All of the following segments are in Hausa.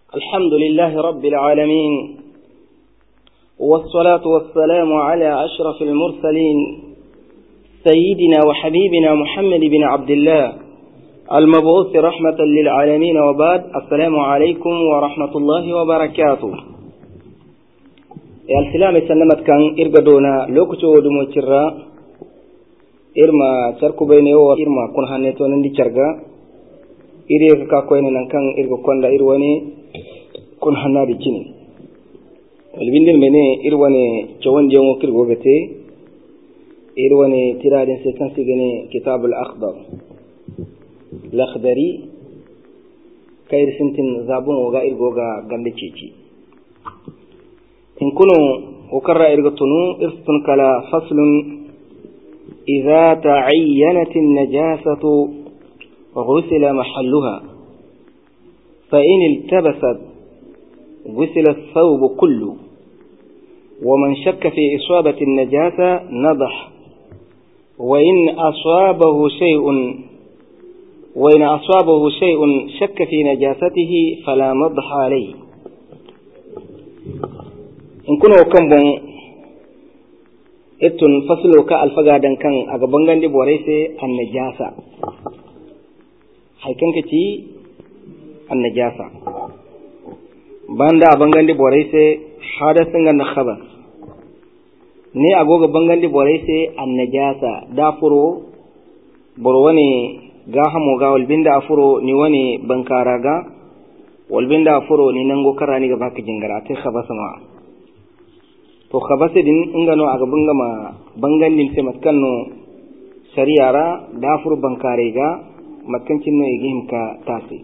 الحمد لله رب العالمين، والصلاة والسلام على أشرف المرسلين سيدنا وحبيبنا محمد بن عبد الله المبعوث رحمة للعالمين، وبعد. السلام عليكم ورحمة الله وبركاته. يا السلام سلمت كان إرقدونا لوكتو ودمو تشرا إرما تركو بيني وإرما كن هانيتو نندي تشرقا إريك كاكوين ننكان إرقو كوندا إرواني kun hanadi cini walbindin mene irwane cewon jengo kirgo gate irwane tiradin sai kan sigane kitab al-akhdar al-akhdari kayir sintin zabun oga irgoga gande ceci in kuno ukarra irgatunu irstun kala faslun idza ta'ayyanat an-najasatu ghusila mahalluha fa in iltabasat غسل الثوب كله، ومن شك في إصابة النجاسة نضح، وإن أصابه شيء شك في نجاسته فلا نضح عليه. إن كنا كمبون إتن فصلوا كالفقادا كان أقبنغان دي بوريسي النجاسة حيكن كتي النجاسة banda bangandi boraise hadasin ga khabar ne agoga bangandi boraise annajasa dafuro borwane ga hamo ga walbinda afuro ni wani bankara ga walbinda afuro ni nango karani ga baka jingara ta khabasa ma to khabasa din ingano aga bangama bangandin se matkanno sariyara dafuro bankare ga matkancin no igim ka tasi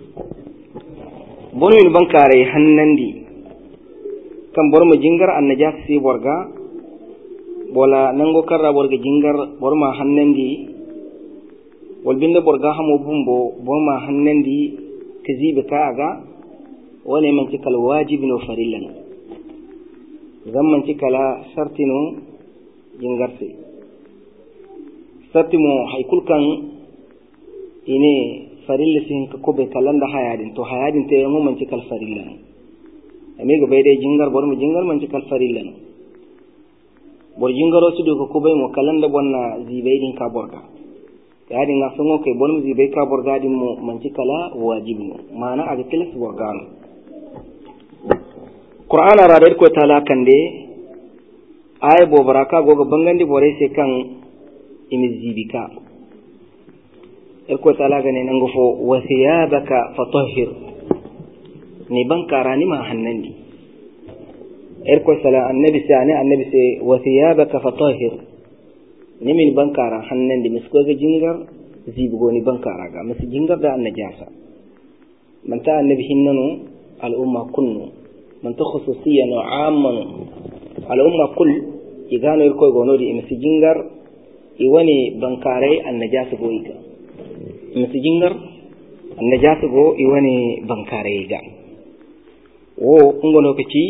bonu min bankare hannandi kan borma jingar annajas si borga bola nango karra borga jingar borma hannandi walbinda borga hamo bumbo borma hannandi kazibe kaaga wala man tikal wajib no farillan zamman tikala shartino jingarse sartimo haykul kan ine farilla sin ka kobe kalanda hayadin to hayadin te mu man ci kal farilla ame ga bayde jingar bor mu jingar man ci kal farilla bor jingaro su do ko kobe mo kalanda bonna zibaydin ka borga yadin na songo ke bor mu zibay ka borga din mo man ci kala wajibi mana aga tilas borgano qur'ana radar ko tala kande ay bo baraka goga bangandi bore se kan imizibika irko talaga ne nan gufo wa thiyabaka fatahhir ni bankara ni ma hannandi irko sala annabi sai wa thiyabaka fatahhir ni min bankara hannandi misko ga jingar zibugo ni bankara ga mis jingar da annajasa man ta annabi hinnanu al umma kunnu man ta khususiyan wa amman al umma kull igano irko gonodi mis jingar iwani bankare annajasa goyika masijingar annajasa go iwani bankare ga wo ngono kaci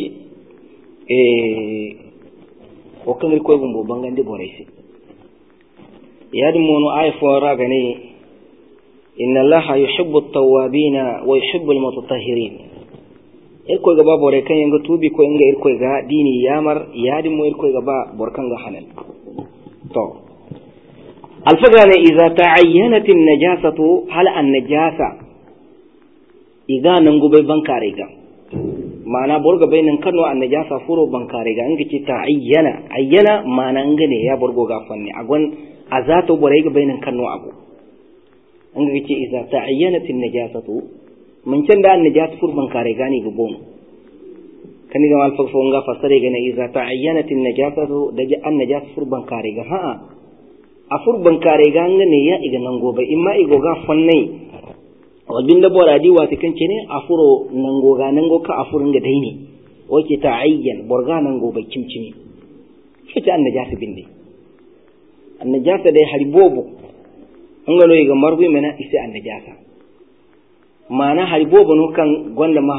o kamir koy bumbo bangande boraysi yadi mono ay fora gane inna allaha yuhibbu at-tawwabina wa yuhibbu al-mutatahhirin irko ga ba bore kan yanga tubi ko inga irko ga dini yamar yadi mo irko ga ba borkan ga halal to الفقرة إذا تعينت النجاسة هل النجاسة إذا ننقب بنكاريغا معنى برغة بين نكنو النجاسة فرو بنكاريغا انك تعين عين معنى انغني يا برغو غافني أقول أذاتو برغة بين نكنو أقو انك إذا تعينت النجاسة من چند النجاسة فرو بنكاريغا نيغبون كان يقول الفقفونغا فسريغا إذا تعينت النجاسة دجا النجاسة فرو بنكاريغا ها afur bankare ganga ne ya iga nango ba imma igo ga fannai wadin da boradi wata kance ne afuro nango ga nango ka afurin ga daini oke ta ayyan borga nango ba kimcimi fita annajasa binde annajasa dai haribobo an galo iga marbu mena ise annajasa mana haribobo no kan gonda ma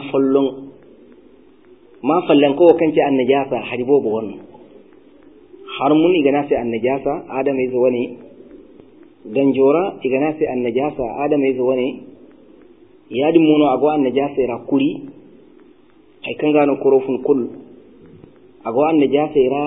fallan ko kance annajasa haribobo wannan harmun igana sai annajasa adam yazo wani ganjora igana sai annajasa adam yazo wani yadi mono ago annajasa ra kuri hay kan gano korofun kul ago an najasa ira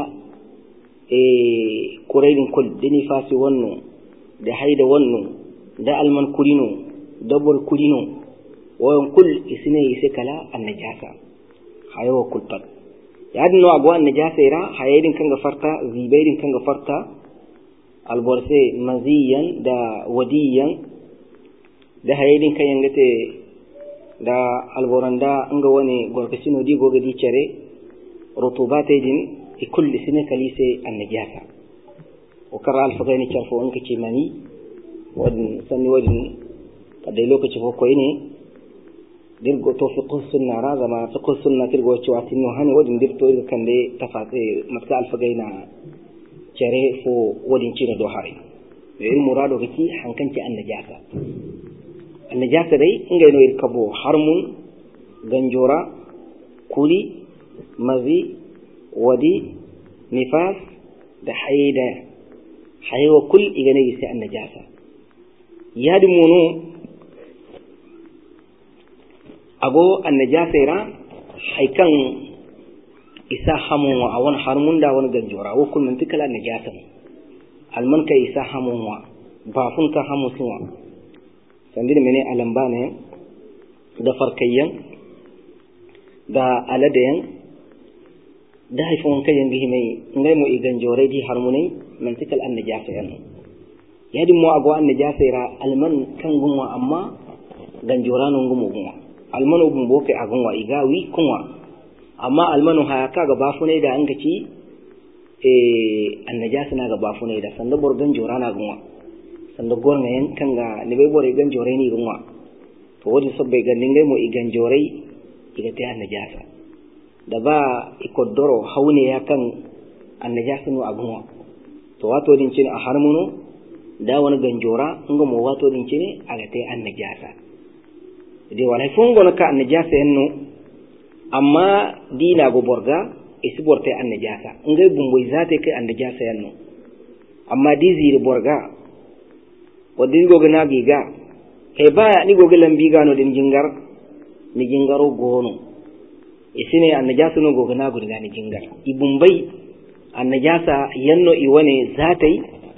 kureidin kul dini fasi wonno da haida wonno da alman kulino dabor kulino wayon kul isine ise kala an najasa hayo kul pat yadin no ago an najasa ira hayedin kanga farta zibaidin kanga farta alborse maziyan da wadiyan da hayedin kan yangate da alboranda nga wani gorkasino di goga di cere rutubate din ikul isine kalise an-najasa o kara alfagani charfo on kace mani wadin sanni wadin kada lokaci ko koyne dirgo to fiqh sunna razama fiqh sunna kirgo ciwatin no hani wadin dirto kande tafate matka alfagaina cere fo wadin cire do hari e murado kake hankanci an-najasa an-najasa dai inga no irkabo harmun ganjora kuli mazi wadi nifas da haida hayo kul igane sai an-najasa yadi mono ago an-najasa ira haikan isa hamun wa awan harmun da wani ganjora wa kul min tikala an-najasa alman kai isa hamun wa ba fun ka hamu sunwa sandin mene alamba ne da farkayyan da aladayan da haifon kayan gihimai ngai mo igan jorai di harmunai man tikal an najasa yan yadi mo ago an najasa ira alman kan gunwa amma ganjora non gumo gunwa alman ubun boke agunwa igawi kunwa amma almanu haya ka ga bafune da an gaci an najasa na ga bafune da sanda borgan jora na gunwa sanda gorna yan kanga ne bai bore gan jorai ni gunwa to wodi sabbai ganin ngai mo igan jorai iga ta an najasa da ba ikoddoro haune ya kan an najasa no agunwa to wato din cin a harmuno da wani ganjora ngo mo wato din cin aga ta an najasa de wala fungo na ka an najasa yanno amma dina go borga isi borte an najasa ngai bumboy zate kai an najasa yanno amma di ziri borga wadin go gana giga e baya ni go gelan biga no din jingar ni jingaro gono isine an najasa no go gana go ni jingar ibumbai an najasa yanno iwane zatai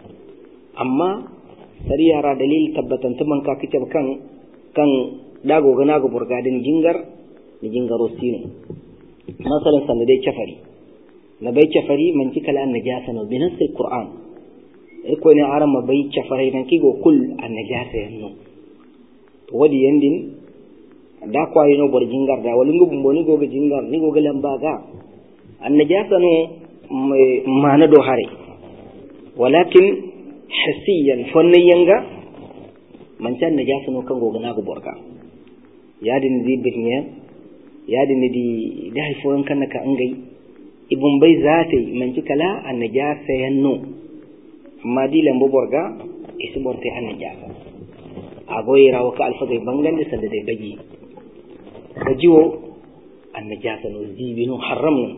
amma sariyara dalil tabbatan tuman ka kitab kan dago gana go borga din jingar ni jingaro sino masalan sanda dai chafari na bai chafari man ci kala an najasa no binas alquran ko ne aran ma bai chafari nan kigo kul an najasa yanno to wadi yandin da kwayi no bor jingar da walin gubun boni go jingar ni go galan baga an najasa no mana do hare walakin hasiyan fannin yanga man can najasa no kan go gana go borka yadin zibirnya yadin di dai furan kan ka angai ibun bai zatai man ci kala an najasa yanno amma di lambo borga isi borte an najasa agoyi rawo ka alfa gai bangan da sanda dai baji bajiwo an najasa no zibinu haram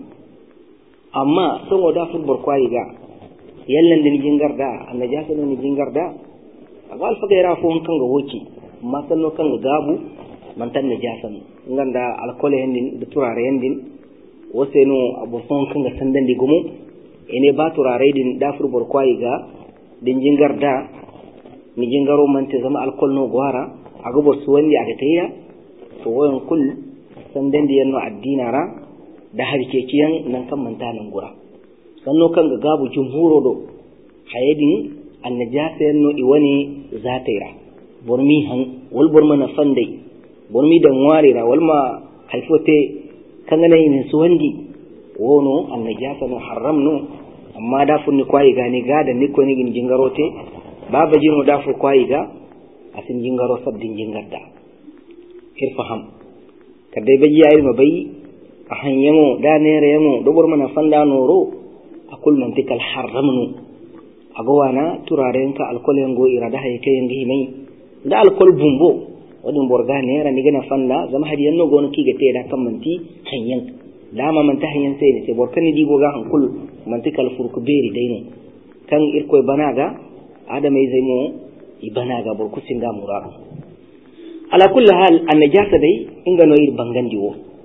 amma sun wada furbar kwayi ga yallan din jingar da an najasa no ni jingar da aga alfa gai rawo kan ga woci amma sanno kan ga gabu mantan najasan nganda alkole hendin da turare hendin waseno abofon kanga sandan di gumu ene ba turare din dafur borkwai ga din jingar da ni jingaro mante zama alkol no gwara aga bor suwandi aga tayya to wayan kul sandan di yanno addinara da harkeciyan nan kan manta nan gura sanno kanga gabu jumhuro do hayedin annajasa yanno iwani zataira bormi han wal bormana fandai bormi dan warira walma haifote kangana yin suwandi wono an najasa no haramno amma da funni kwai gani ga da niko ni gin jingarote baba jino da fu kwai ga asin jingaro sabbin jingarda irfaham kadai baji ayi mabai a hanyamo da nere yamo do bormana fanda noro akul man tikal haramno agowana turaren ka alkolen go irada hayke yangi mai da alkol bumbo wadin borga ne ran diga na fanda zama hadi yanno gono kiga te da kan manti hanyan dama man ta hanyan sai ne sai borkan ni digo ga hankul manti kal furku beri daino kan irko banaga adamai zai mo ibanaga borku singa mura ala kulli hal an najasa dai inga no ir bangandiwo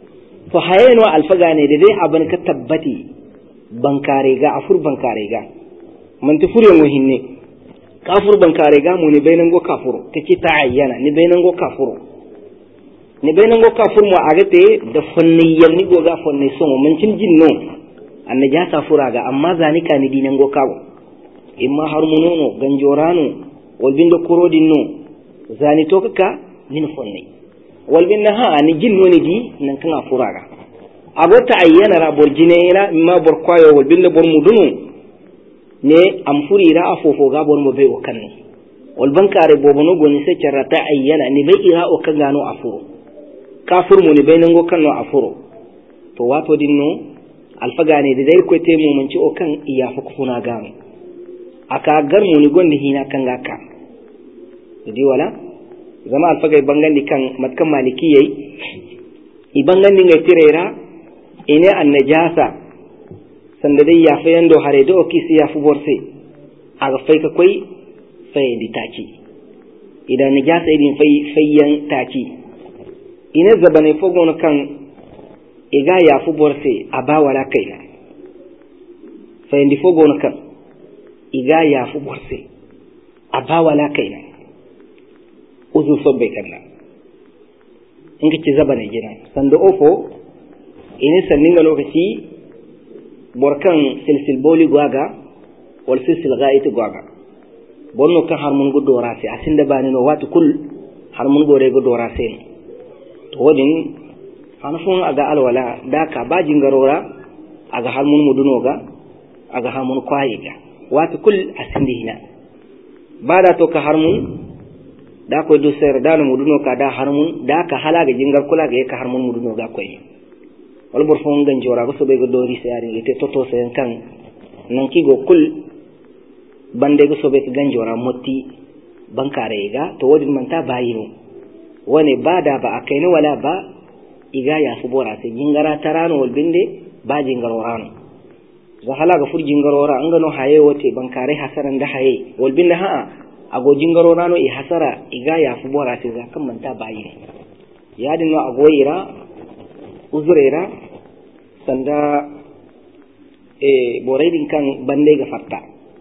to hayeno alfaga ne da dai aban ka tabbati bankare ga afur bankare ga man ti fure mo hinne kafur bankare ga mu ne bainan go kafuro kace ta ayyana ni bainan go kafuro ni bainan go kafur mo agate da fanni yalni go ga fanni so mun cin jinno annajasa furaga amma zanika ni dinan go kawo imma har munono ganjorano walbindo korodinno zani to kaka min fanni walbinna ha ni jinno ni di nan kan furaga agota ayyana ra borjinera imma borkwayo walbinda bor mudunu ne am furira afofo ga bor mo be o kanni wal bankare bobono goni se carata ayyana ni be ira o kan gano afuro kafur mo ni be nango kanno afuro to wato dinno alfagane da dai ko temo mun ci o kan iya fa kufuna gano aka gar mo ni gondi hina kan ga ka di wala zama alfagai bangandi kan matkan malikiyai i bangandi ngai tirera ine annajasa sanda dai ya fa yando hare do kisi ya fu borse aga fai ka koi fai di taci idan najasa idin fayyan taci ine zabane fogono kan iga ya fu borse aba wala kaina fai di fogono kan iga ya fu borse aba wala kaina uzu sobbe kanna inga ci zabane gina sanda ofo ine sanninga lokaci borkan silsil boli gwaga wal silsil ghaiti gwaga bonno kan harmun go dorase asinda bani no watu kul harmun go re go dorase to wodin hanfun aga alwala daka bajin garora aga harmun mudunoga aga harmun kwayiga watu kul asindi hina bada to ka harmun da ko do ser dal muduno ka da harmun da ka halaga jingar kula ga ka harmun muduno ga koy wal bor fon ganjora go so be go dori sayari te toto sen kan nan ki go kul bande go so be ganjora motti bankare ga to wodin man ta bayino wone bada ba akaini wala ba iga ya fu bora se jingara tarano wal binde ba jingarorano za halaga fur jingarora an gano haye wote bankare hasaran da haye wal binde ha ago jingarorano i hasara iga ya fu bora se za kan man ta bayino yadin no agoyira uzurera sanda boraydin kan bande ga fatta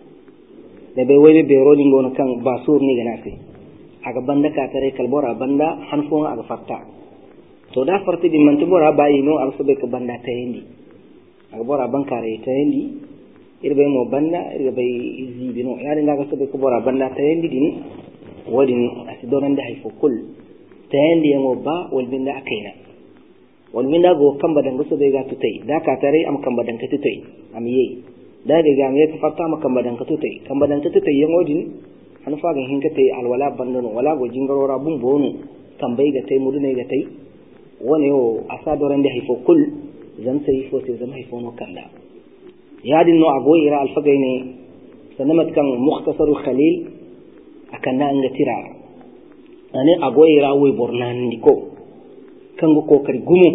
da be waybe be rodin gono kan basur ni ganasi aga banda ka tare kalbora banda hanfon aga fatta to da farti din man tibora bayi no aga sobe ka banda tayindi aga bora bankare tayindi irbe mo banda irbe zibi no yari ngaga sobe ka bora banda tayindi din wadin asidoran da hayfo kul tayindi yango ba wal binda akaina wal minda go kamba danga so be ga tutai da ka tare am kamba danga tutai am yi da ga me ka fatta am kamba danga tutai kamba danga tutai yan odin han fa ga hinka tai alwala bandano wala go jingarora bum bonu kambai ga tai mudune ga tai wone yo asadoran da haifo kul zan sai fo sai zan haifo no kalla yadin no agoyira alfagaine sanamat kan mukhtasarul khalil akan na anga tira ane agoyira way bornan ndiko kango kokari gumu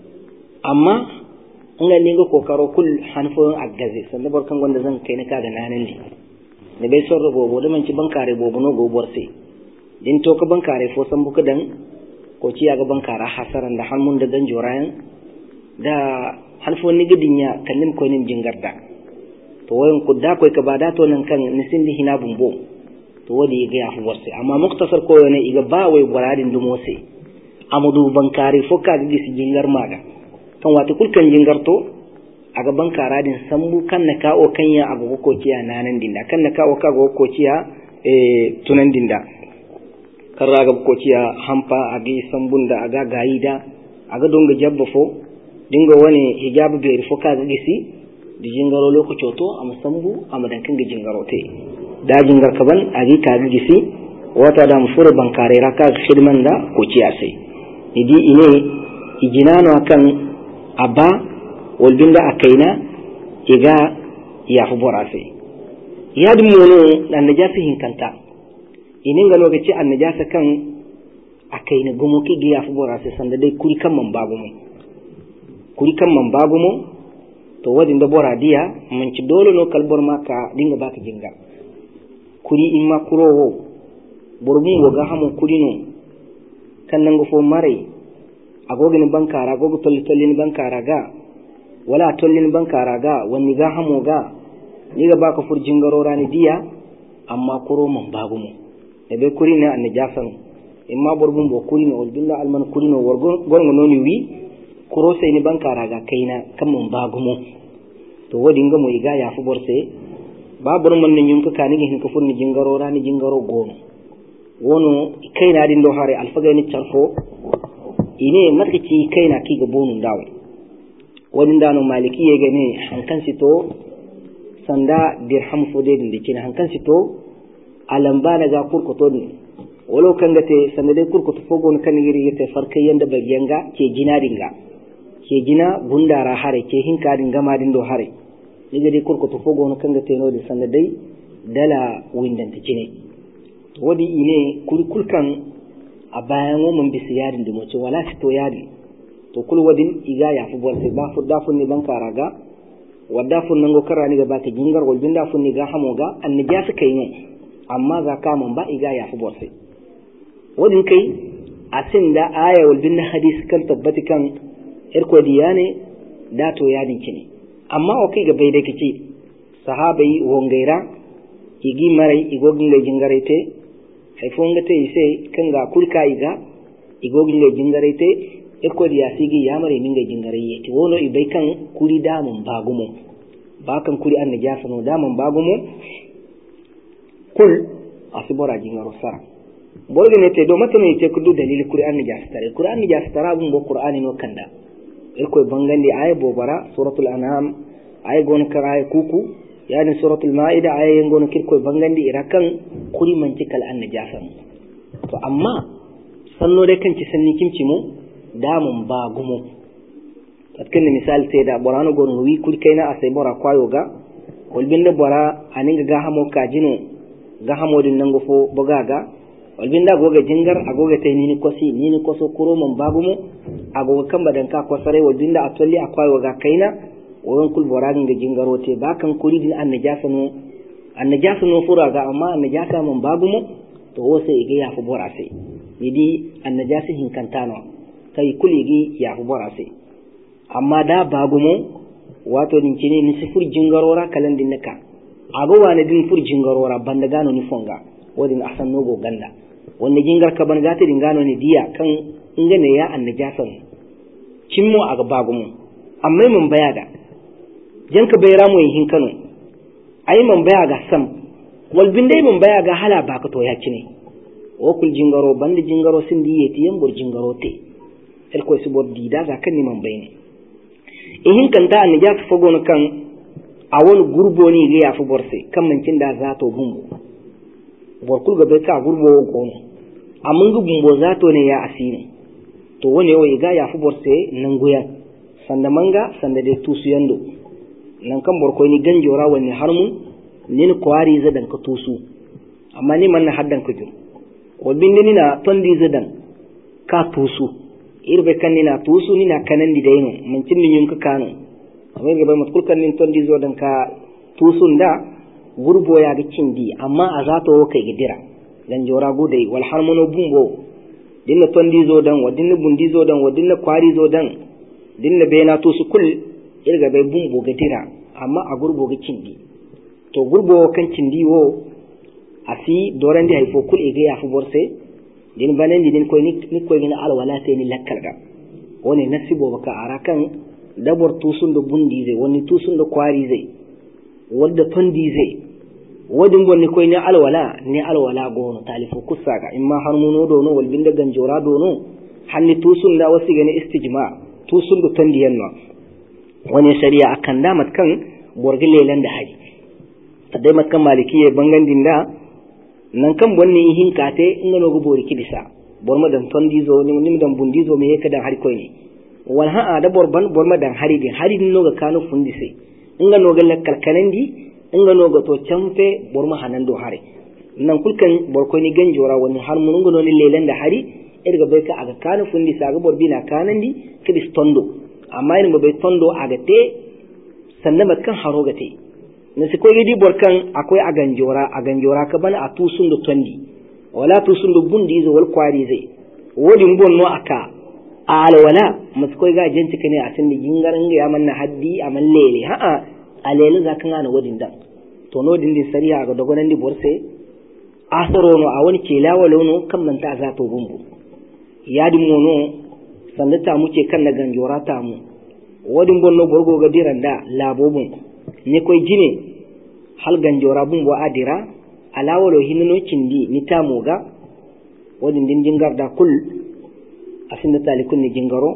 amma nga ningo kokaro kul hanfo aggaze sanda bor kan gonda zan kai ne kaga nanan di ne be sorro bobo da man ci bankare bobo no go borse din to ka bankare fo san buka dan ko ci yaga bankara hasaran da hanmun da dan jorayan da hanfo ni gidinya kallin ko nin jingarda to wayan ku da koy ka bada to nan kan nisindi hina bumbo to wadi ga ya fu borse amma muktasar ko ne iga ba wai boradin dumose amudu bankari foka ga gisi jingar maga kan wata kulkan jingar to aga bankara din sambu kan na ka o kanya aga ko ciya nanan dinda kan na ka o ka go ko ciya tunan dinda karraga ko ciya hampa agi sambunda aga gaida aga donga jabba fo dinga wani hijabu be foka ga gisi di jingaro lokaci to am sambu am dan kan ga jingaro te da jingar kaban agi ka ga gisi wata da mfura bankare raka khidman da ko ciya sai idi ine ijinano akan abba walbinda akaina iga ya fu borase yadum mono dan najasa hinkanta inin ga lokaci an najasa kan akaina gumo ki ya fu borase sanda dai kuri kan man babu mo to wadin da boradiya mun ci dole no kalbor maka dinga baka jinga kuri in ma kurowo borbun go ga hamu kuri no kan nan go fo mare agogin bankara agogo tollin bankara ga wala tollin bankara ga wani ga hamo ga ni ga baka furjin garora ni diya amma kuro man bagumo da be kuri ne an najasan imma borbun bo kuri ne wal billa alman kuri no gorgo noni wi kuro sai ni bankara ga kaina kan man bagumo to wodi ngamo iga ya fu borse babur man ne nyum ka kanigi hin ka furni jingarora ni jingaro gono wono kaina din do hare alfaga ni charfo ine matkici kaina ki ga bonun dawo wani dano maliki ya gane hankan sito sanda dirham fode din dake hankan sito alamba daga kurkuto ne walo kan gate sanda dai kurkuto fogo kan yiri yete farkai yanda bagiyanga ke jina dinga ke jina gundara hare ke hinka din gama din do hare ni dai kurkuto fogo kan gate no di sanda dai dala windan ta cine to wadi ine kulkan a bayan mun bisi yarin da mace wala fito yari to kul wadin iga ya fu bolse ba fu dafun ni bankara ga wadafun nan go karani ga baka jingar gol binda fun ni ga hamo ga anni ja su kai ne amma za ka man ba iga ya fu bolse wadin kai asin da aya wal bin hadis kan tabbati kan irko diyane da to yadin kine amma o kai ga bai da kici sahabai wongaira igi marai igogin ga jingarete haifonga te ise kanga kulka iga igogin ga jingarete eko diya sigi yamare minga jingaraye ti wono ibai kan kuri damun bagumo bakan kuri an najasa no damun bagumo kul asibora jingaro sara borge ne te do matano ite kudu dalili kuri an najasa tara bun go qur'ani no kanda eko bangandi ay bobara suratul an'am ay gon kara kuku yani suratul maida ay gon kirko bangandi irakan kuri mantikal an najasa to amma sanno de kanci sanni kimci mu damun ba gumo tatkin misal sai da borano gon wi kul kaina asai bora kwayo ga walbinda bora aninga ga hamo kajino ga hamo din nango fo bogaga walbinda goga jingar agoga tay nini koso kuro mon bagumo agoga kamba dan ka kosare walbinda atolli akwayo ga kaina won kul bora ga jingaro te bakan kuri din an najasa no fura ga amma an najasa mon bagumo to wo sai ga ya fu bora sai idi an najasa hin kantano kai kuligi ya fu bora sai amma da bagumo wato din kini ni sifur jingarora kalan din naka ago wani din fur jingarora banda gano ni fonga wadin ahsan nogo ganda wanda jingar ka ban gata din gano ni diya kan ingane ya an najasan cimmo aga bagumo amma mun bayaga janka bayra mu yin kano ai mun bayaga sam wal bindai mun bayaga hala baka to ya cine o kul jingaro banda jingaro sindi yeti yambur jingaro te el ko sibor dida ga kan ni man bayne in kanta an ja fa gono kan a wani gurbo ne ga ya fi borse kan mancin da za to bumbu borkul ga bai ka gurbo gono amma ga bumbo za to ne ya asini to wani yau ga ya fi borse nan guya sanda manga sanda dai tusu yando nan kan borko ni ganjora wani harmun ni kwari zadan ka tusu amma ni man haddan ka jur wabin ni na tondi zadan ka tusu irbe kan ni na tusu ni na kanan di dayno man cin ni ka kano amma ga bai matkul kan ni tondi zo dan ka tusun da gurbo ya ga cindi amma a zato kai gidira dan jora gudai wal harmono bumbo dinna tondi zo dan wadinna bundi zo dan wadinna kwari zo dan dinna bena tusu kul irga bai bumbo gidira amma a gurbo ga cindi to gurbo kan cindi wo asi dorandi hay fo kul ege ya fu borse din banen din koy ni koy gina alwala te ni lakkalga woni nasibo baka arakan dabor tusun do bundi ze woni tusun do kwari ze wadda tondi ze wadin bonni koy ni alwala gono talifu kusaga imma harmuno do no walbinda ganjora do no hanni tusun da wasi gani istijma tusun do tondi yanno woni shari'a akan da matkan borgile lan da haji tadai matkan malikiye bangandin da nan kan bonni hinkate ngano go bori kidisa borma dan tondizo ni dan bundizo me yeka dan hari koyni wal ha da borma dan hari din no ga kanu fundise ngano ga lakkal kanandi ngano ga to champe borma hanando hari nan kulkan borkoyni ganjora woni har mun ngano ni lelan da hari irga bai ka aga kanu fundisa ga borbina kanandi kidis tondo amma ni bai tondo aga te sannan matkan haro ga te na su koyi di borkan akwai a ganjora ka bana a tusun da tondi wala tusun da bundi zai wal kwari zai wodin bonno aka alwala muskoi ga jenti kane a tindi gingaran ga yamanna haddi aman lele ha a lele za kan ana wadin dan to no din sariya ga dogonan di borse asaro no a wani kelawa lono kan manta za to bumbu yadi mono sandata muke kan na ganjora ta mu wadin bonno borgo ga diranda labobun ne koy jine hal ganjora bumbu adira alawolo hinno cindi ni tamoga wadin din jingar da kul asinda talikun ni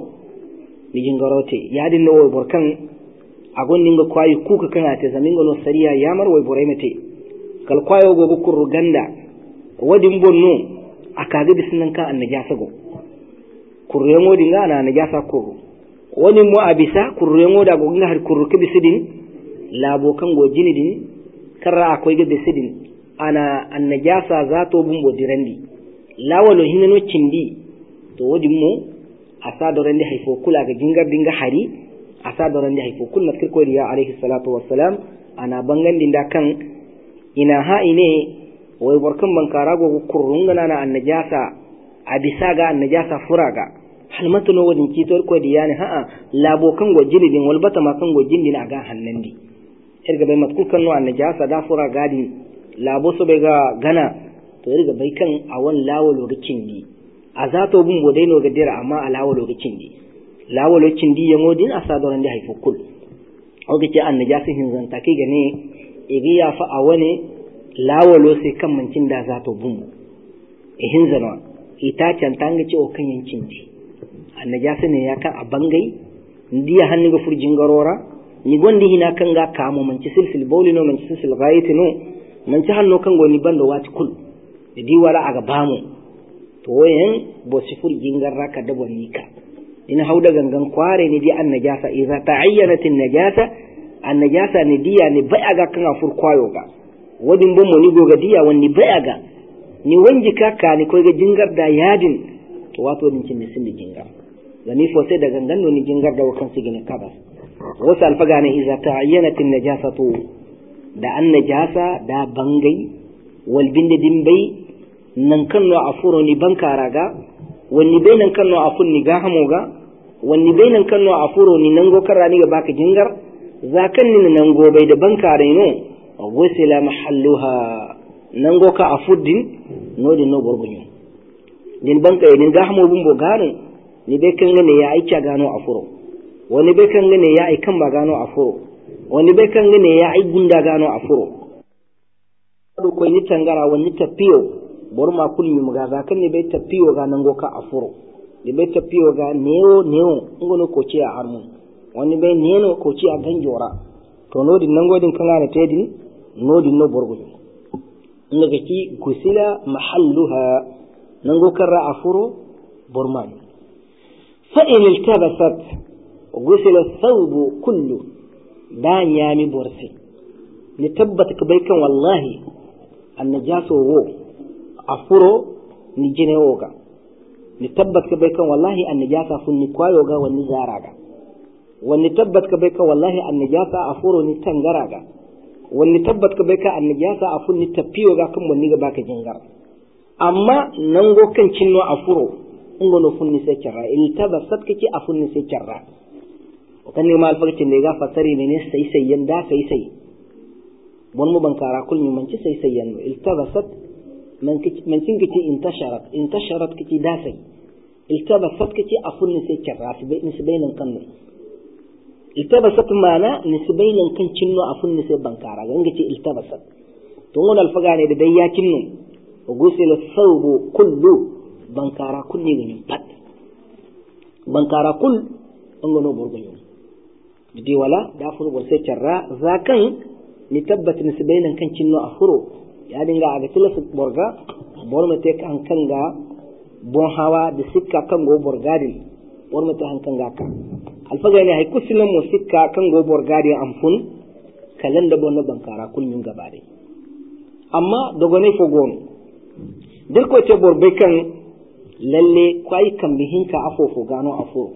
jingaro te yadi no woy borkan agon ninga kwayi kuka kana te zamingo no sariya yamar woy boremete kal kwayo go kurru ganda wadin bonno akaga bisnan ka an najasa go kurrengo dinga na najasa ko wani mu abisa kurrengo da go nga har kurru ke bisidin labo kan go jinidin karra akoy ga bisidin ana an najasa zato bumbo dirandi lawalo hinano cindi to wadin mu asa dorande haifo kula ga jingar dinga hari asa dorande haifo kullu kirko riya alaihi salatu wassalam ana bangan dinda kan ina ha ine wai barkan bankara go kurrunga na annajasa abisa ga annajasa furaga halmatu no wadin kitor ko diyani ha labo kan go jinidin walbata ma kan go jindin aga hannandi irga bai matku kan no annajasa da furaga din labo so bai ga gana to irga bai kan awan lawo lokacin di azato bun bodai no ga dira amma alawo lokacin di lawo lokacin di yamodin asadoran da haifu kul o ga ce annajasa hinzan take gane igi ya fa awane lawalo sai kan mancin da zato bun hinzana ita cantanga ce o kan yancin di annajasa ne ya kan a bangai ndiya hannu ga furjin garora ni gondi hina kan ga kamo manci silsil bawlino manci silsil ghayitino manci hanno kan goni bando wati kul di wala aga bamu to yen bo sifur jingarra ka da bonika ina hauda gangan kware ni di annajasa idza ta'ayyanat an-najasa annajasa ni diya ni bai aga kan afur kwayo ga wadin bon mo ni goga diya wani bai aga ni wanji kaka ni ko ga jingar da yadin to wato din cin sin jingar zani fo sai da gangan no ni jingar da wakan sigine kabas wasa alfaga ne idza ta'ayyanat an-najasatu da annajasa da bangai wal binde dimbai nan kan no afuro ni bankaraga wani bai nan kan no afun ni ga hamoga wani bai nan kan no afuro ni nango karani ga baka jingar zakan ni nango bai da bankare no wasila mahalluha nango ka afuddin no din no borgonyo din banka din ga hamo bumbo gano ni bai kan ne ya aicha gano afuro wani bai kan ne ya ai kan ba gano afuro wani bai kan ne ya ai gunda gano afuro ko ni tangara wani tafiyo borma kulmi muga zakan ne bai tafiyo ga nango ka afuro ni bai tafiyo ga neo ngono ko ci a armu wani bai neno ko ci a ganjora to nodin nangodin kangana tedin nodin no borgo ngaga ci gusila mahalluha nango karra afuro bormani fa in iltabasat gusila thawbu kullu dan yami borsi ni tabbata ka bai kan wallahi annajaso wo afuro ni jine woga ni tabbata ka bai kan wallahi annajasa funni kwayo ga wani zaraga wani tabbat ka bai ka wallahi annajasa afuro ni tangaraga wani tabbat ka bai ka annajasa afun ni tafiyo ga kan wani ga baka jingar amma nan go kan cinno afuro ngono funni sai charra il tabasat kake afun ni sai charra kan ne mal fakcin da ga fasari ne sai yanda sai bon mu bankara kulmi manci sai yanda il tabasat man cin kake intasharat kake da sai il tabasat kake afun ni sai charra fi nisbainan kan iltabasat mana nisbainan kan cinno afun nisai bankara ganga ce iltabasat to ngon alfaga ne da dai ya kinno gusil thawbu kullu bankara kulli ganin pat bankara kull ngono borgoyo di wala da furu bor sai charra zakan ni tabbat nisbainan kan cinno afuro ya dinga aga tilas borga bormate kan kanga bon hawa da sikka kan go borgadin bormate han kanga ka alfaga ne hay kusilan mo sikka kan go borgadi amfun kalan da bonno bankara kullun gabare amma dogone fogon dir ko ce borbe kan lalle kwai kan bihinka afofo gano afuro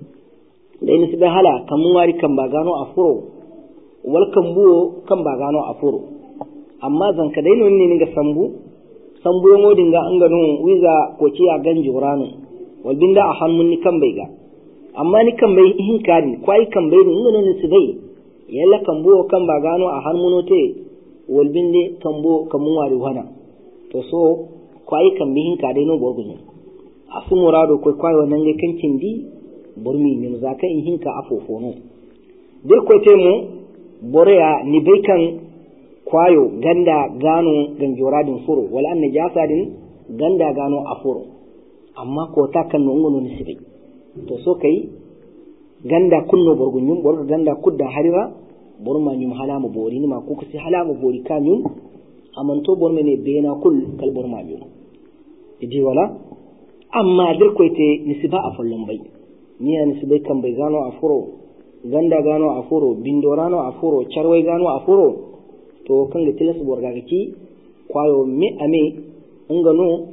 dai ni sibe hala kamun wari kan ba gano afuro wal kan buwo kan ba gano afuro amma zan ka dai non ne ga sambu yo modin ga an gano wiza ko ci a ganji urano walbinda a hannun ni kan bai ga amma ni kan bai hin kadi kwai kan bai ni ngono ni sibai yalla kan bo kan ba gano a hannun te walbinde kan bo kan mun wari wana to so kwai kan bi hin kadi no borgunyi asu murado ko kwai wannan ga kancin di bormi ni zaka in hinka afofono dir ko te mu boreya ni bai kan kwayo ganda gano ganjoradin furo wala an najasa din ganda gano a furo amma ko ta kan ngono ni sibai to so kai ganda kunno borgunyum borga ganda kudda harira borma nyum halamu bori ni ma ko kasi halamu bori kanyum amanto borme ne bena kul kal borma nyum idi wala amma dir ko te nisiba a follon bai ni an sibai kan bai gano a furo ganda gano a furo bindorano a furo charwai gano a furo to kan ga tilas borga gaci kwayo me ame ngano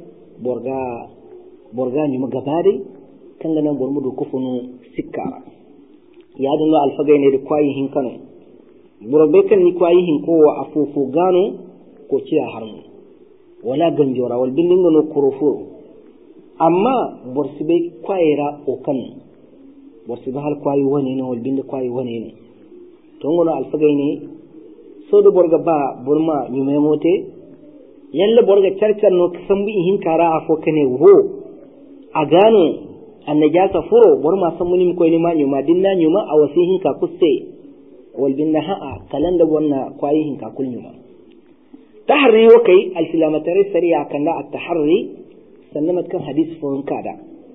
borga nyuma gabare kan ga nan bormu do kufunu sikkara ya dano alfagai ne da kwayi hin kano burbe kan ni kwayi hin ko afufu gano ko ciya harmu wala ganjora wal bindin gano kurufuru amma borsibe kwayira o kan borsibe hal kwayi wane ne wal bindin kwayi wane ne to ngono alfagai ne so do borga ba burma nyume mote yalla borga charchar no kasambi hin kara afo kane wo a gano annajasa furo borma samuni ko ni ma nyuma dinna nyuma a wasihin ka kusse wal binna ha'a kalanda wonna kwayi hin ka kulnyuma tahri wa kai al filamatari sariya kanda at tahri sannan kan hadis fon kada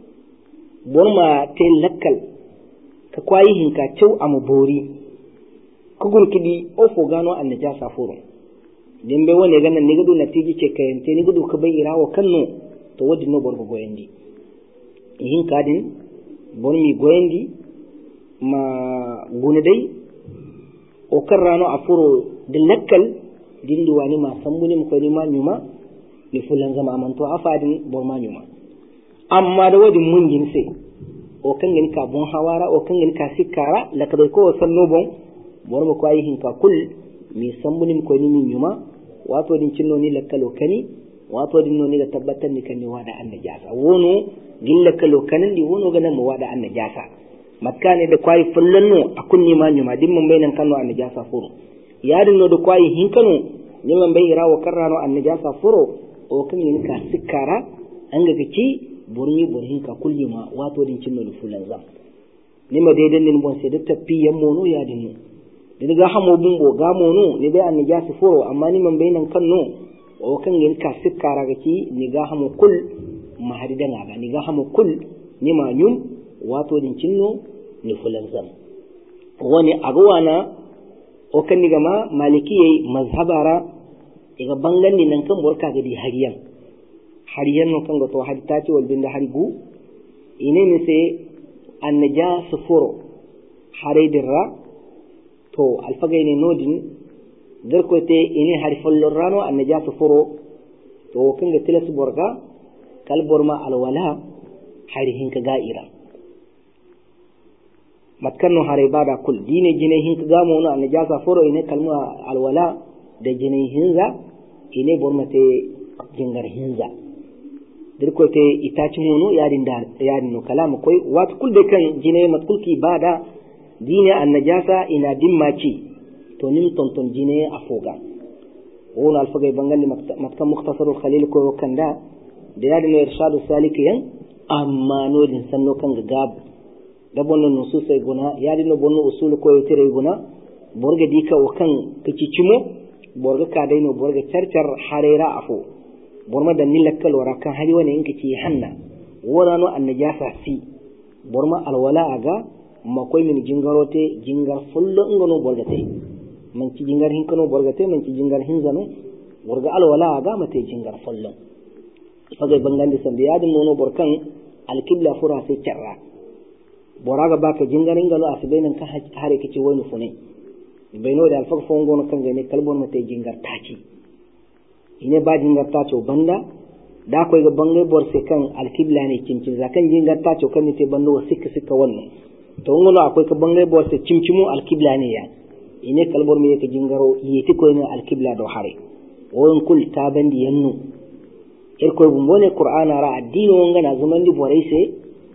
borma te lakkal ka kwayi hin ka cew amubori kugun kidi ofo gano annajasa furo dimbe wone ganan ni gudu natiji ce kayante ni gudu ka bai irawo kanno to wadi no borgo goyendi hin kadin bonmi goyendi ma gunadai o karrano a furo da lakkal dindu wani ma sambuni ko ni ma nyuma ni fulan zama amanto afadin borma nyuma amma da wadi mun ginse o kan gani ka bon hawara o kan gani ka sikara lakabai ko sanno bon borma ko ayi hin ka kul mi sambuni ko ni min nyuma wato din cinno ni lakkalo kani wato din no ni da tabbatar ni kan ni wada annajasa wono gilla kalo kanin di wono ganan mu wada annajasa makkane da kwai fullanno akunni ma nyuma dimman bainan kanno annajasa furo yadin no da kwai hinkano nyman bai rawo karrano annajasa furo o kan yin ka sikara an ga kici burni burhin ka kullima wato din cinno da fullan zam nima daidan nin bon sai da tafiyan mono yadin no diga hamo bumbo ga mono ni bai annajasa furo amma niman bainan kanno o kan yin ka sikara ga ki ni ga hamo kul mahari danga ga ni ga hamo kul ni ma nyum wato din cinno ni fulan zam woni agwana o kan ni gama malikiyai mazhabara iga bangan ni nan kan borka ga di hariyan no kan ga to hadita ce wal binda harigu ine ne sai annajas furo hare dirra to alfagai ne nodin darko te ine har follorano annajas furo to kan ga tilas borga kalborma alwala hari hinka ga'ira matkanno hare bada kul dine jine hinka gamo no annajasa furo ine kalma alwala da jine hinza ine bormate jingar hinza dirko te itaci mono yarin no kalama koy wat kul be kan jine matkulki bada dine annajasa ina dimmaci to nim tonton jine afoga wona alfagay bangalli matkan mukhtasarul khalil ko kanda da yadda na irshadu saliki yan amma nodin sanno kan gab da bonno nususai guna yadda na bonno usul ko yitire guna borga dika o kan kicicimo borga ka dai no borga charchar harera afo borma da nilakkal wara kan hari wani in kici hanna wona no annajasa si borma alwala aga makoy min jingarote jingar fullo ngono borga te man ci jingar hinkano borga te man ci jingar hinzano borga alwala aga mate jingar fullo fagai bangandi sande yadin mono borkan alqibla fura sai cerra boraga baka jingarin galo asibainan kan hare kici wani funai baino da alfaq fongo no kan gane kalbon mate jingar taci ine ba jingar taco banda da koy ga bangai borse kan alqibla ne cincin zakan jingar taco kan te bando sikka wannan to ngono akwai ka bangai borse cimcimo alqibla ne ya ine kalbon me yake jingaro yiti koy ne alqibla do hare won kul ta bandi yannu irkoy bumbone qur'ana ra addini wonga na zaman di borai sai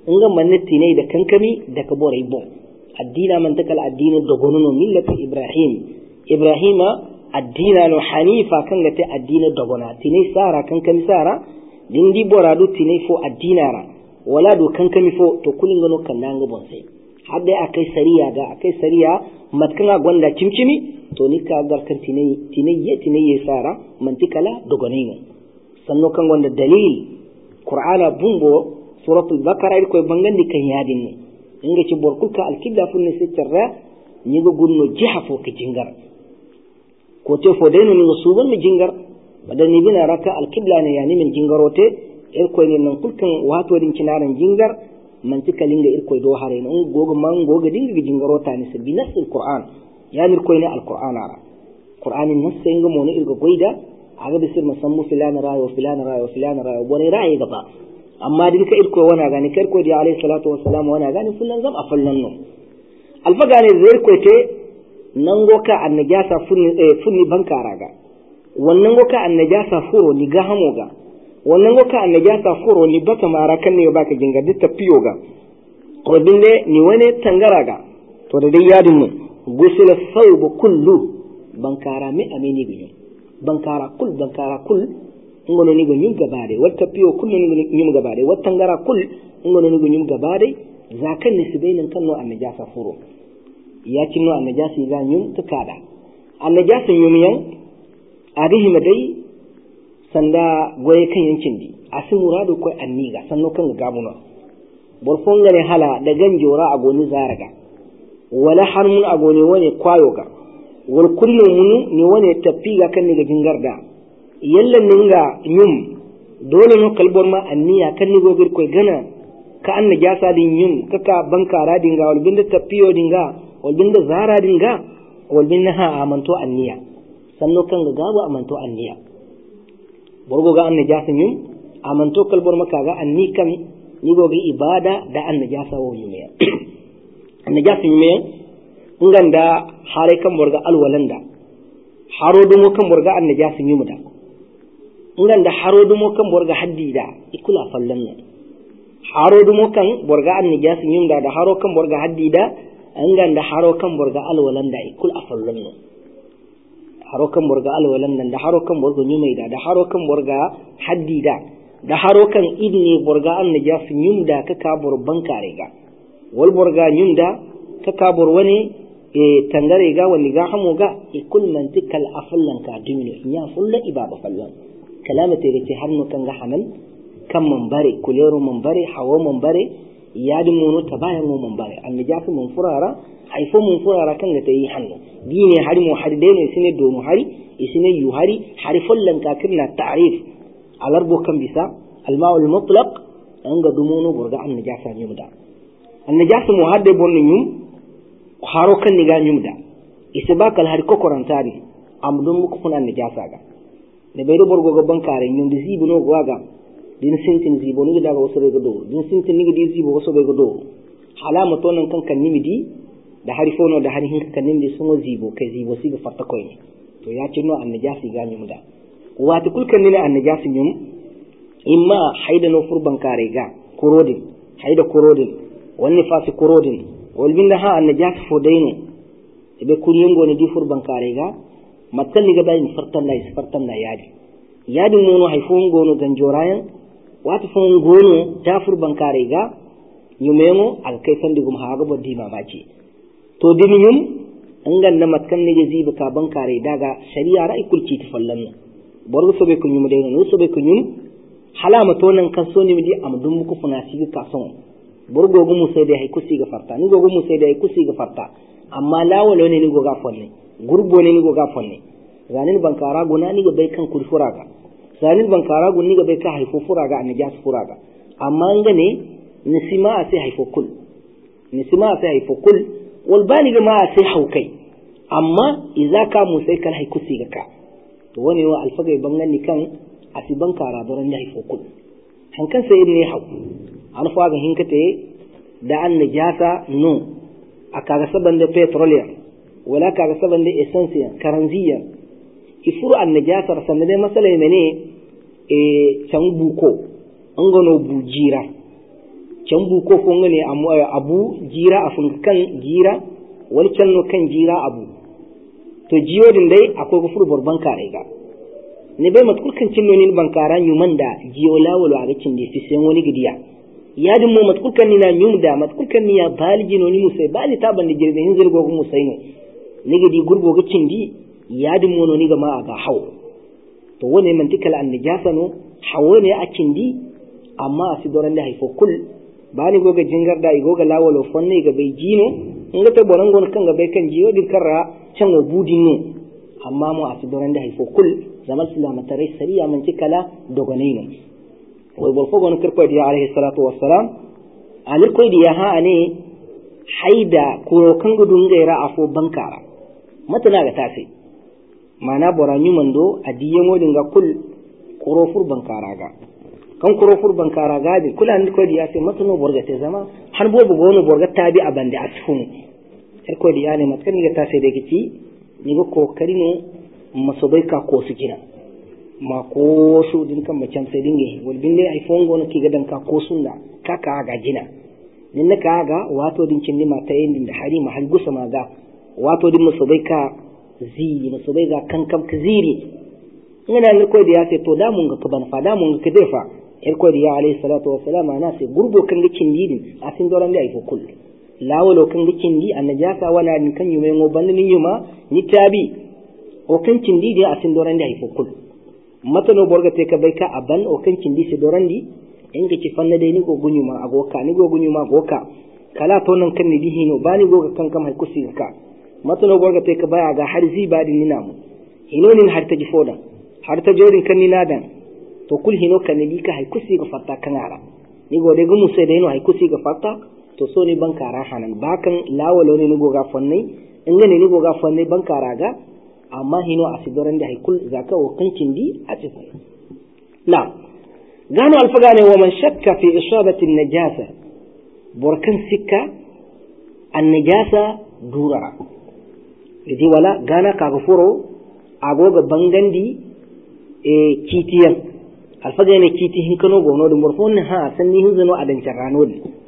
nga manne tinai da kankami da ka borai bon addina man takal addinu da gonuno millatu ibrahima addina no hanifa kan ga ta addina da gona tinai sara kankami sara dindi boradu tinai fo addinara wala do kankami fo to kulin gano kan nanga bon sai har dai akai sariya matkanga gonda cimcimi to ni ka garkan tinai sara mantikala da gonino sanno kan gonda dalil qur'ana bumbo suratul baqara ko bangandi kan yadin ne inga ci borkulka alkibla funne se tarra ni go gunno jiha fo ke jingar ko te fo deno ni suban mi jingar badani bina raka alkibla ne yani min jingarote ko ne nan kulkan wato din cinaran jingar man tika linga ko do hare no gogo man gogo dinga jingarota ni sabbi nasul qur'an yani ko ne alquran ara qur'anin nasse inga mo ne irgo goida aga bisir musammu filana rayo bone rayi gaba amma din ka irko wana gani karko di alayhi salatu wassalam wana gani fullan zam afallan no alfaga ne zai ko te nan goka annajasa funni bankara ga wannan goka annajasa furo ni ga hamoga wannan goka annajasa furo ni baka mara kan ne baka jinga duk tafiyo ga ko binde ni wane tangara ga to da dai yadin mu gusila thawb kullu bankara mi amini bi bankara kul ngono ni go nyum gabade watta piyo kullu ni nyum gabade watta ngara kul ngono ni go nyum gabade zakan ni sibainin kanno annajasa furo ya cinno annajasi ga nyum to kada annajasa nyum yan adihi madai sanda goye kan yancin di asin murado ko anniga sanno kan gabuno borfon ngare hala da ganjora agoni zaraga wala harmun agoni woni kwayoga wal kullu munu ni woni tafiga kan ni ga jingarda yalla ninga nyum dole no kalbor ma anniya kan ni gogir koy gana ka an najasa din nyum kaka bankara dinga wal binda tapiyo dinga wal binda zara dinga wal binna ha amanto anniya sanno kan ga gaba amanto anniya borgo ga an najasa nyum amanto kalbor ma kaga anni kan ni gogi ibada da an najasa wo yume an najasa yume nganda hare kan borga alwalanda haro dumo kan borga an najasa yumda nganda harodumo kan borga haddida ikula fallan no harodumo kan borga an nijas nyumda da haro kan borga haddida nganda haro kan borga alwalanda ikul afallan no haro kan borga alwalanda da haro kan borga nyumaida da haro kan borga haddida da haro kan idni borga an nijas nyumda ka kabor bankare ga wal borga nyumda ka kabor wani tangare ga wani ga hamo ga ikul mantikal afallan ka dumino nya fulla ibaba fallan kalama tere hannu kan ga hanan kan mambare kulero mambare hawo mambare yadi mono tabayan mo mambare annajasu mun furara haifo mun furara kan ga tayi hannu dine hari mo hari dene sine do mo hari isine yu hari hari follan ka kirna ta'rif alarbo kan bisa alma'ul mutlaq an ga dumono burga annajasa nyumda annajasu mo hadde bonno nyum haro kan ni ga nyumda isbakal hari kokorantari amdum ko funa annajasa ga ne bai borgo go bankare nyum di zibo no gwaga din sintin zibo ni daga waso go do din sintin ni di zibo waso go do halama to nan kan nimidi da harifono da hari hin kan nimidi sun zibo kai zibo siga fatta koy to ya cinno annajasi ga nyum da wati kulkan ni annajasi nyum imma haida no fur bankare ga korodin haida korodin wani fasi korodin wal binda ha annajasi fodaino ibe kuriyengo ne di fur bankare ga matan ni gaba in fartan la yadi mono haifon gono ganjorayan wata fon gono tafur bankare ga nyumemo alkaifan digum haga boddi mamaci to diniyum angan na matkan ni ziba ka bankare daga shari'a ra'i kulci tafallan borgo sobe kun yum dayno no sobe kun yum halama to nan kan so ni midi amdum muku funa sigi ka son borgo gumu sai dai hay kusi ga farta ni gogo mu sai dai kusi ga farta amma lawalo ne ni goga fonne gurbo ne ni goga fonne zanin bankara guna ni ga bai kan kul furaga zanin bankara gun ni ga bai ka haifo furaga an jas furaga amma ngane nisima sai haifo kul wal bani ga ma sai haukai amma idza ka mu sai kan haikusi ga ka to wani wa alfagai bangan ni kan asi bankara doran da haifo kul hankan sai ne hau an faga hinkate da an najasa no akaga saban da petroleum wala kaga saban da essence karanziya ifuru an najasar sanne masalai mene can buko an gano bujira cambu ko fonga ne abu jira afun kan jira wal canno kan jira abu to jiyodin dai akwai gufur borban kare ga ne bai matkul kan cinno ni bankara nyuman da jiyo lawalo a gacin da fi sen wani gidiya yadin mu matkul kan ni na nyum da matkul kan ni ya balji no ni musai bali ta ban da jirbe hin zirgo gu musai no ni gidi gurgo gacin di yadin mu no ni ga ma ga hawo to wani mantikal an najasa no hawo ne a cindi amma a sidoran da haifo kul bani goga jingar da igoga lawalo fonne ga bai jino inga ta borangon kan ga bai kan jiyo din karra can wa budin no amma mu a sidoran da haifo kul zaman silama tare sariya man cikala dogonino wai bol fogon kirko di alaihi salatu wassalam alir koy di ya ha ane haida ko kan gudun gaira afo bankara matana ga tase mana boranyu mando adiyen wodin ga kul korofur bankara ga kan korofur bankara ga bi kula ni koy di ya sai matano borga te zama har bobu gono borga tabi abande asfun har koy di ya ne matkan ga tase da kici ni go kokari ne masobai ka ko su kina ma ko su din kan macam sai dinge wal bin dai iphone gono ki gadan ka ko sunna ka ga jina din na ka ga wato din cin ma ta yin da hari mahal gusa ma ga wato din masobai ka masobai ga kan kam kaziri ina ne ko da ya sai to da mun ga kaban fa da mun ga kadefa er ko da ya alayhi salatu wassalam ana sai gurbo kan gicin didin asin doran da ifo kul lawalo kan gicin di annajasa wala ni kan yume ngo bandin yuma ni tabi o kan cindi dia asin dorandi hay fokul matano borga te ka bai ka aban o kan cindi se dorandi inga ci fanna de ni go gunyuma agoka ni go gunyuma goka kala to nan kan ni dihino bani go kan kam hay kusi ka matano borga te ka baya ga har zi badi ni namu hinonin har ta jifoda har ta jorin kan ni nadan to kul hino kan ni ka hay kusi ga fatta kanara ni go de gumu se de no hay kusi ga fatta to so ni bankara hanan bakan lawalo ne ni go ga fannai ingane ni go ga fannai bankara ga amma hino a sidoran da haikul zaka wa kancin di a cikin na gano alfaga ne wa man shakka fi isabati najasa burkan sikka an najasa durara idi wala gana ka gafuro agoga bangandi kitiyan alfaga ne kiti hin kano gono da murfon ha sanni hin zano adan charano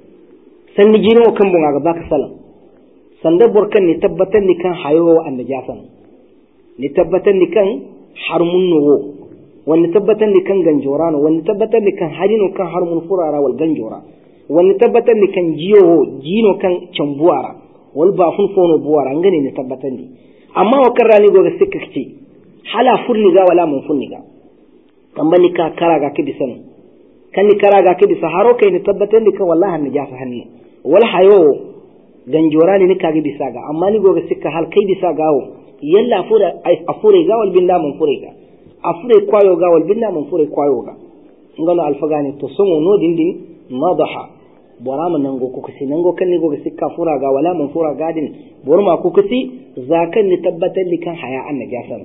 sanni jino kan bunga ga baka salam sanda burkan ne tabbatar ni kan hayo an najasa ni tabbatar ni kan harmun nuwo wani tabbatar ni kan ganjorano wani tabbatar ni kan harino kan harmun furara wal ganjora wani tabbatar ni kan jino kan cambuara wal bafun fono buara ngane ni tabbatar ni amma wa karrani goga sikakci hala furni ga wala mun funni ga kan bani ka karaga kidi san kan ni karaga kidi saharo kai ni tabbatar ni kan wallahi najasa hanni wal hayo ganjorani ni kage bisaga amma ni goga sikka hal kai bisaga wo yalla afure ga wal binda mun fure ga afure kwayo ga wal binda mun fure kwayo ga ngano alfagani to songo no dindin madaha borama nango ko kasi nango kan ni go sikka fura ga wala mun fura gadin borma ko kasi zakan ni tabbatan li kan haya an najasan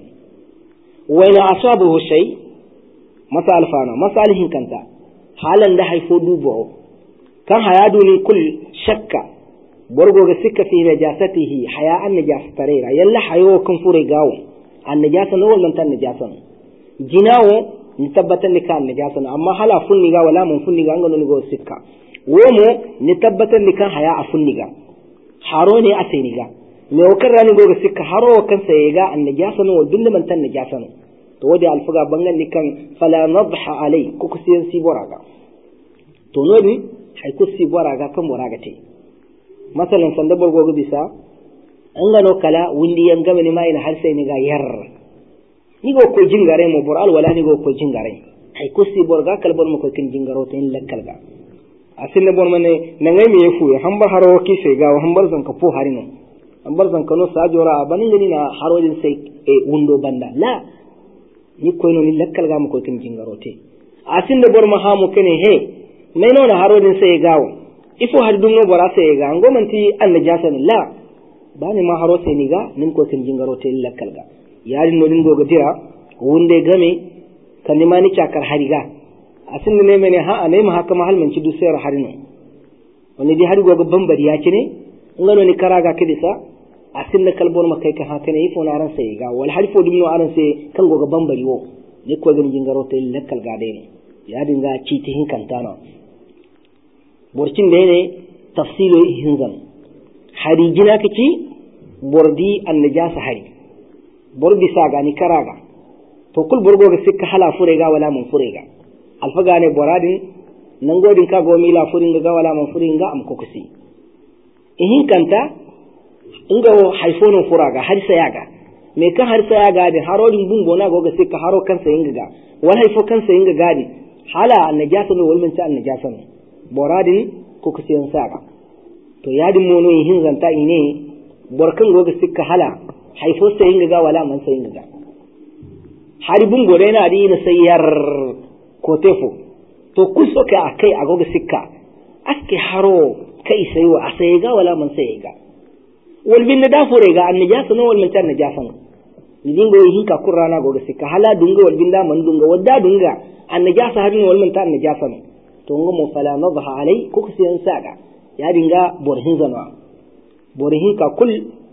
wa ina asabahu shay masa alfana masalihin kanta halan da haifo dubo kan haya duni kul shakka borgo ga sikka fi najasatihi haya an najasatare yalla hayo kan fure gawo an najasa no wallan tan najasan jinawo ni tabbatan ni kan najasan amma hala funni ga wala mun funni ga ngano ni go sikka womo ni tabbatan ni kan haya a funni ga haro ne a sai ni ga me wakar rani go ga sikka haro kan sai ga an najasan wal dun man tan najasan to wadi alfuga bangan ni kan fala nadha alai ku kusiyan si boraga to nodi hay kusi boraga kan boraga te masalan sanda borgo bisa an gano kala wundi yan game ni mai na har sai ni ga yar ni go ko jingare mo bor al wala ni go ko jingare hay ko si borga kal bor mo ko kin jingaro to in lakkal ga asin ne bor mane na ngai me fu hamba haro ki sai ga hambar zan ka po harino hambar zan kano sa jora banin ni na harojin sai wundo banda la ni ko no ni lakkal ga mo ko kin jingaro te asin ne bor ma ha mo kene he nay no na harojin sai gawo ifo har dunno bora sai ga ngomanti an najasan la bani ma haro sai ni ga nin ko kin jingaro te lakkal ga yari no din goga dira wunde game kan ma ni chakar hariga asin ne mene ha anai ma haka mahal man ci du sayar harino wani di har goga bambari ya ci ne ngano ni karaga kidisa asin ne kalbon makai ka haka ne ifo na ran sai ga wal harfo dum no aran sai kan goga bambari wo ni ko gani jingaro te lakkal ga dai ya dinga ci ti hin kantana borcin da ne tafsilo hinzan hari jina kaci bordi annajasa hari bordi saga ni karaga to kul borgo ga sikka hala furega wala mun furega alfaga ne boradin nan godin ka go mila furinga ga wala mun furinga am ko kusi ihin kanta inga wo haifono furaga har sayaga me ka har sayaga da harodin bumbo na go ga sikka haro kansa inga ga wala haifo kansa inga gadi hala annajasa no wal man ta annajasa no boradin ko kusiyan saga to yadin mono yin zanta ine borkan goga sikka hala haifo sai inga ga wala man sai inga ga haribun gore na adi na sayar ko tefo to kuso ka akai agoga sikka aske haro kai sai wa asai ga wala man sai ga wal bin da fure ga annajasa no wal man tan najasa no idin go yin ka qur'ana goga sikka hala dunga wal bin da man dunga wadda dunga annajasa hadin wal man tan najasa no to ngo mo fala nadha alai ko kusiyan saga ya dinga borhin zanwa borhin ka kul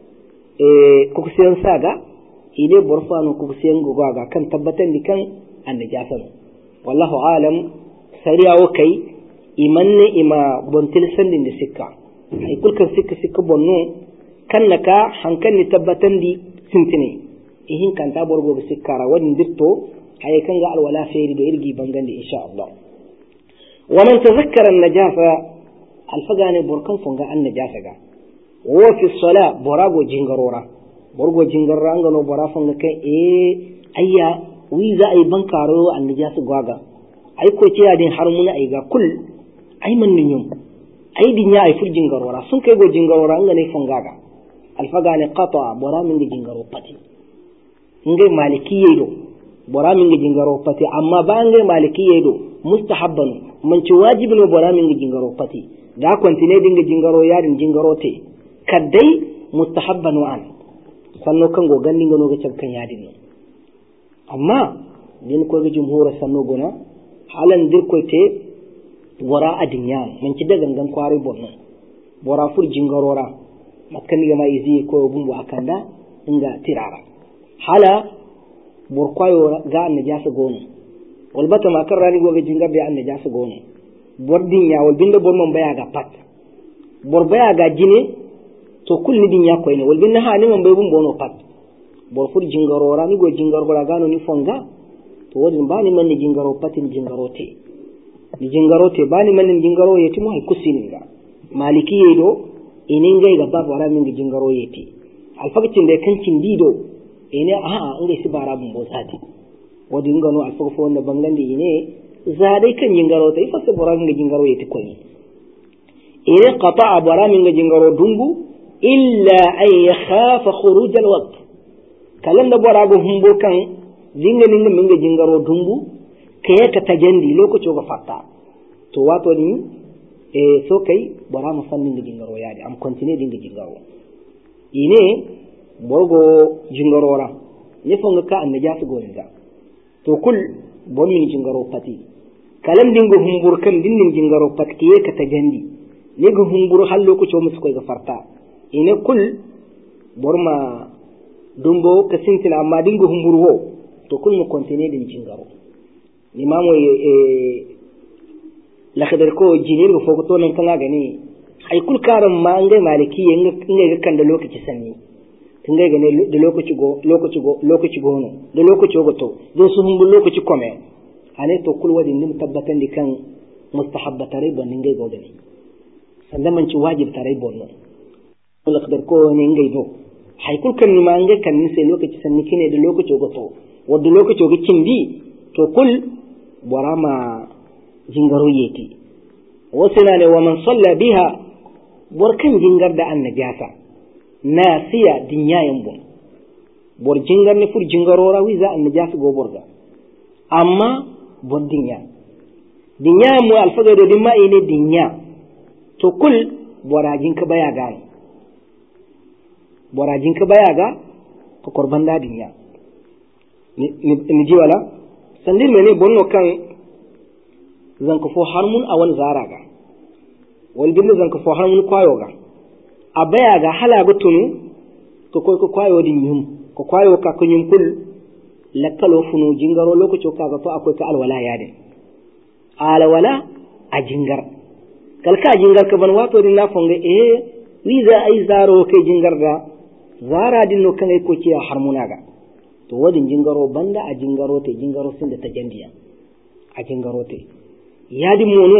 ko kusiyan saga ine borfano ko kusiyan goga kan tabbatan dikan annajasa wallahu alam sariyawo kai imanne ima bontil sandin da sikka ay kulkan sikka bonno kannaka hankan ni tabbatan di sintine ihin kan ta borgo sikkara wadin ditto hay kan ga alwala feeri do irgi bangande insha Allah wa man tazakkara an-najasa alfagane borkan fonga an-najasa ga wa fi salat borago jingarora borgo jingarra ngano bora fonga kai ayya wi za ay bankaro an-najasa gwaga ay ko ciya din harmuna ay ga kul ay man ninyum ay dinya ay fur jingarora sun kai go jingarora ngane fonga ga alfagane qata bora min jingaro pati ngai malikiyye do bora min jingaro pati amma ba ngai malikiyye do mustahabban man ci wajibin bora min jingaro pati da kontine dinga jingaro yarin jingaro te kaddai mustahabban wa an sanno kan go gandin ga no ga kan yadin amma din ko ga jumhur sanno gona halan dir ko te bora adinya man ci daga gangan kwari bonno bora fur jingarora makkan ga mai izi ko bumbu akanda inga tirara hala burkwayo ga annajasa gono walbata makar rani go ga jingar da annajasa gono bordin ya wal binda bon mon baya ga pat bor baya ga jine to kulli din ya koyne wal binna hani mon bay bum bono pat bor fur jingaro rani go jingaro gano ni fonga to wodin bani man ni jingaro patin jingaro te ni jingaro te bani man ni jingaro yeti mo hay kusini ga maliki yedo inin gai ga babu ara min jingaro yeti alfaqatin da kancin dido ene a ngai si bara bum bosati wodin gano alfaqo wanda bangande ine zadai kan jingaro te fa bora min jingaro yeti koyi ene qata'a bora min jingaro dumbu illa ay yakhafa khuruj alwaqt kalan da bora go humbo kan dinga min jingaro dumbu kaya ka tajandi lokaci ga fatta to wato ni so kai bora mu fannin jingaro yaadi am continue dinga jingaro ine borgo jingaro ra ne fonga ka annaja su goninga to kul bon min jingaro pati kalam dinga humbur kan dinnin jingaro pati kaya ka tajandi ne ga humbur hal lokaci mu su ga farta ine kul borma dumbo ka sintina amma dinga humbur ho to kul mu continue din jingaro limamu la khadar ko jinir go fokoto nan kan gani ai kul karam ma ngai maliki ngai ga kan da lokaci sanni ngai ga ne da lokaci go no da lokaci go to do su humbul lokaci kome ane to kul wadi nim tabbatan di kan mustahabba tare bon ngai go dani sanda man ci wajib tare bon no la khadar ko ne ngai do ai kul kan ma ngai kan ni sai lokaci sanni kine da lokaci go to wadda lokaci go kindi to kul borama jingaro yeti wasina ne wa man salla biha borkan jingar da annajasa nasiya dinyayen bon bor jingar ne fur jingaro rawi za annajasa go borga amma bor dinya mu alfaga do dimma ine dinya to kul borajin ka baya ga ko korbanda dinya ni ji wala sandin mene bonno kan zanka fo harmun awan zaraga wal bin zanka fo harmun kwayo ga abaya ga hala ga tunu to ko kwayo din yum ko kwayo ka kunyum kul lakkalo funu jingaro lokaci ka ga to akwai ka alwala yade alwala a jingar kalka jingar ka ban wato din na fonga wiza ai zaro kai jingar da zara din no kan ai ko kiya harmunaga to wadin jingaro banda a jingaro sin da ta jandiya a jingaro te yadi mono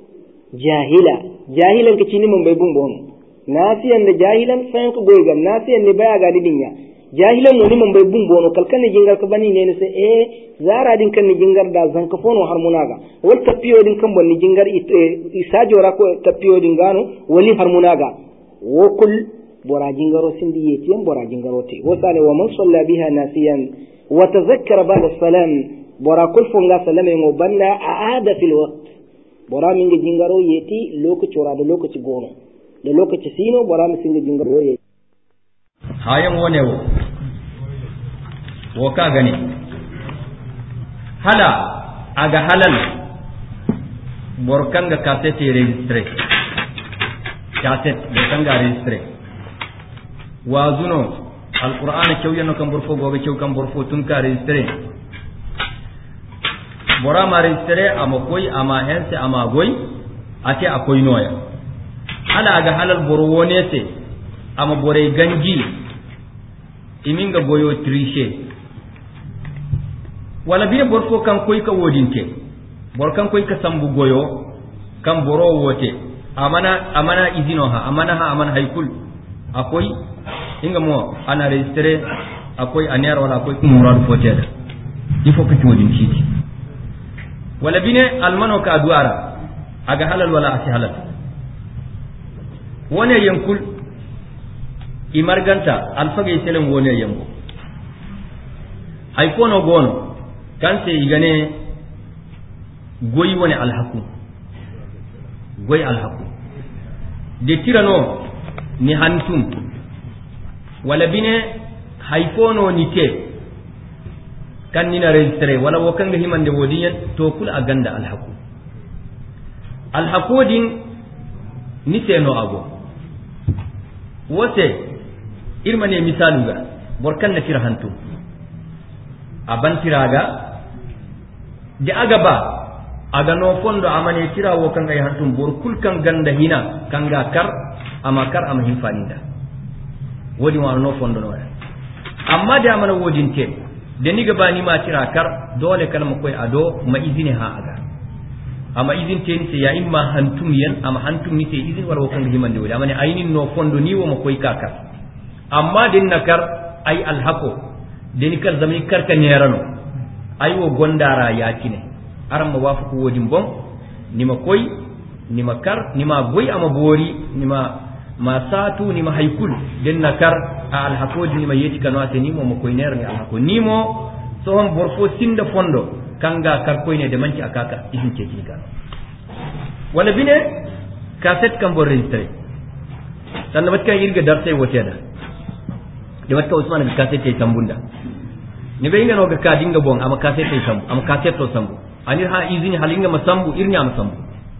jahilan ka cini man bai bumbono nasiyan da jahilan fayan ka goyga nasiyan ne baya ga dinya jahilan woni man bai bumbono kalkan ne jingar ka bani ne sai zara din kan ne jingar da zan ka fono harmunaga wal tapiyo din kan bonni jingar isa jora ko tapiyo din gano wali harmunaga wokul bora jingaro sindi yetiyen bora jingaro te wasale wa man salla biha nasiyan wa tazakkara ba'da salam bora kul funga salame ngo banda aada fil waqt bora min ga jingaro yeti lokaci wara da lokaci goma da lokaci sino bora mi singa jingaro yeti hayan wone wo ka gani hala aga halal borkanga cassette registre cassette borkanga registre wazuno alqur'ana cewyano kam borfo gobe cew kam borfo tun ka registre bora ma registre ama koy ama hense ama goy ate akoy noya ala ga halal boro wonete ama bore ganji iminga boyo triche wala bine borfo kan koy ka wodinte bor kan koy ka sambu goyo kam boro wote amana izino ha amana haykul akoy inga mo ana registre akoy aner wala akoy umurad foteda il faut que tu wodin citi wala bine almano ka duara aga halal wala asi halal wone yankul imarganta alfage selen wone yango hay kono gono kanse igane goyi woni alhaku goyi alhaku de tirano ni hantum wala bine hay kono nite kan nina registre wala wokanga himande wodiyen to kul aganda alhaku din ni seno ago wote irmane misaluga borkan na tira hantum abantiraga de agaba aga no fondo amane tira wo kanga hantum bor kul kan ganda hina kanga kar ama hinfaninda wodi wa no fondo no amma da amana wodin te de ni gaba ni ma tira kar dole kalma koy ado ma izini ha aga ama izin te ni ya imma hantum yan ama hantum ni te izin wala wo kanga himande wodi amane aynin no fondo ni wo ma koy kakar amma din nakar ay alhaqo deni kar zamani karka nerano ay wo gondara yakine aram ma wafu ko wodin bon nima koy nima kar nima goy ama bori nima masatu nima haykul den nakar alhaqo nima yeti kanu ateni mo mo koy ner ni alhaqo nimo so hon borfo sinda fondo kanga kar koy ne de manci akaka idin ce kini wala bine cassette kam bo registre tan bat kan yirga darsay woteda de watka usman ga cassette tay tambunda ni be inga no ga ka dinga bon ama cassette tay sambu ama cassette to sambu anir ha izini halinga masambu irnya masambu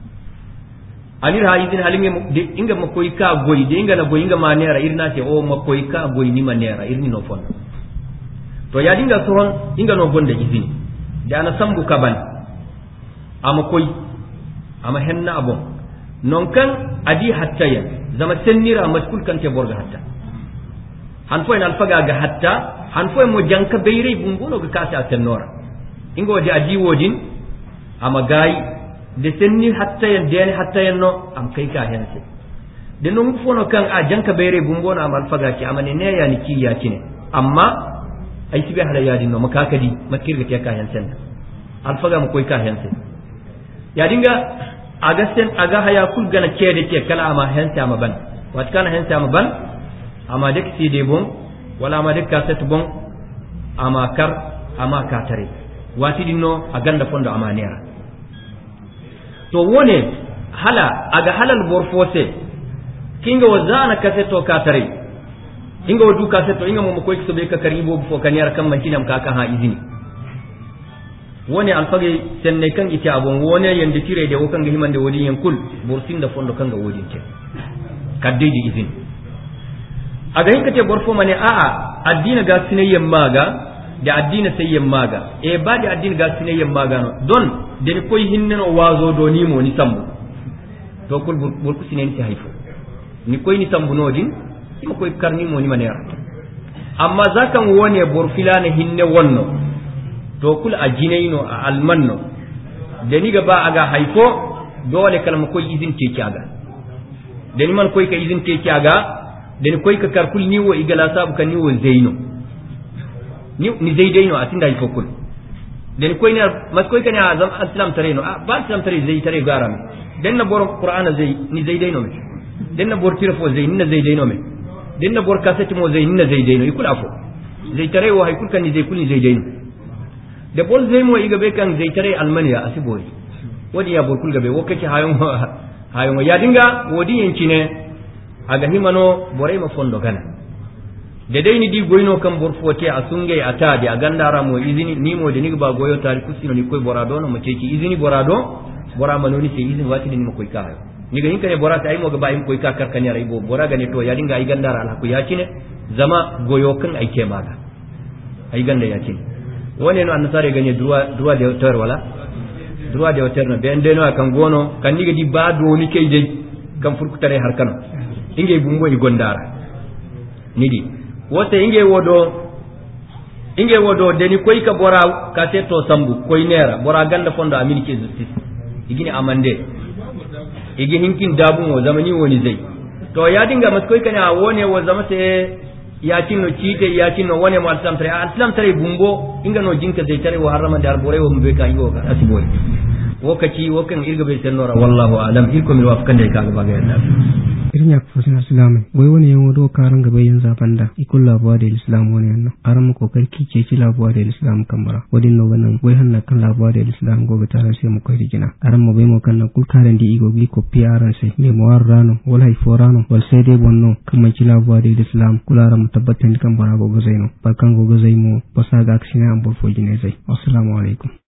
anir ha izini halinga de inga makoy ka goy de inga na goy inga manera irna te o makoy ka goy ni manera irni no fon to ya dinga sohon inga no gonda izini de ana sambu kaban ama koy ama henna abon non kan adi hatta ya zama sennira maskul kan te borga hatta han fo en alfaga ga hatta han fo mo janka beyre bumbuno ga kasa atennora ingo de aji wodin ama gayi de senni hatta yen de hatta yen no am kai ka hense de no fono kan a janka beyre bumbono am alfaga ki amane ne ya ni ki ya kine amma ay sibe hala yadin no makakadi makirga te ka hense alfaga mo koy ka hense ya dinga agasten aga haya kul gana kede ke kala ama hense ama ban wat kana hense ama ban ama dek CD bon wala ama dek cassette bon ama kar ama katare wati dinno aganda fondo ama nera to wone hala aga halal borfose kinga wazana cassette to katare kinga wadu cassette inga mo ko ikso be ka karibo fo kanyar kam mantinam ka ha izini wone alfage senne kan ite abon wone yende tire de wokan himande wodi yen kul borsinda fondo kanga wodi te kadde di izini aga hinkate borfo mane a'a addina ga sinayyan maga da addina sayyan maga e ba da addina ga sinayyan maga no don den koy hinno wazo do ni mo ni sambu to kul burku sinen ci hayfo ni koy ni tambunodin ima koy karni mo ni manera amma zakan wone bor filana hinne wonno to kul a jinayno a almanno dani ga ba aga hayfo dole kalma koy izin te kiaga dani man koy ka izin te kiaga dani koy ka karkul ni wo igala sabu kan ni wo zaino ni zaidaino atinda hayfo kul dani koy na mas koy kan azam islam tareno ba islam tare zai tare garam den na bor qur'ana zai ni zaidaino me den na bor tirafo zai ni zaidaino me den na bor kasati mo zai ni zaidaino ikul afo zai tare wo haykul kan ni zai kul ni zaidaino de bol zai mo iga be kan zai tare almaniya asibori wodi ya bor kul gabe wokake hayon ya dinga wodi yancine aga himano borai ma fondo gana de dai ni di goyno kan bor fote asunge atade agandara mo izini ni mo de ni ba goyo tari kusino ni koy borado no mace ki izini borado bora manoni se izini wati ni mo koy ka ni ga hinka ne bora ta ay mo ga bayin koy ka karkanya rai bo bora ga ne to ya dinga ay gandara ala ku ya cine zama goyo kan ay ke maga ay ganda ya cine wone no annasare ganye droit de auteur wala droit de auteur no be ndeno kan gono kan ni ga di ba do ni kay dai kan furku tare har kano inge bumbo i gondara nidi wote inge wodo deni koy ka bora ka teto sambu koy nera bora ganda fondo amilike justice igini amande igi hinkin dabu mo zamani woni zai to ya dinga mas koy kana wone wo zamate ya cinno cite ya cinno wone mo islam tare bumbo inga no jinka zai tare wa harama dar bore wo mbe ka yiwo ka asiboy wokaci wokan irga be sennora wallahu alam irko mi wafkan dai kaga baga yalla irnya fasin islam boy woni yawo do karan gaba yin zabanda ikul labuwa da islam woni yanno aram ko karki ce ci labuwa da islam kamara wadin no ganan boy hanna kan labuwa da islam gobe tare sai mu kai rigina aram mo be mo kan na kul karan di igo gi ko piaran sai me mo warrano wala hay forano wal sai dai bonno kuma ci labuwa da islam kulara mu tabbatan kan bara gogo zaino barkan gogo zaimo basaga aksina ambol fo jine zai assalamu alaikum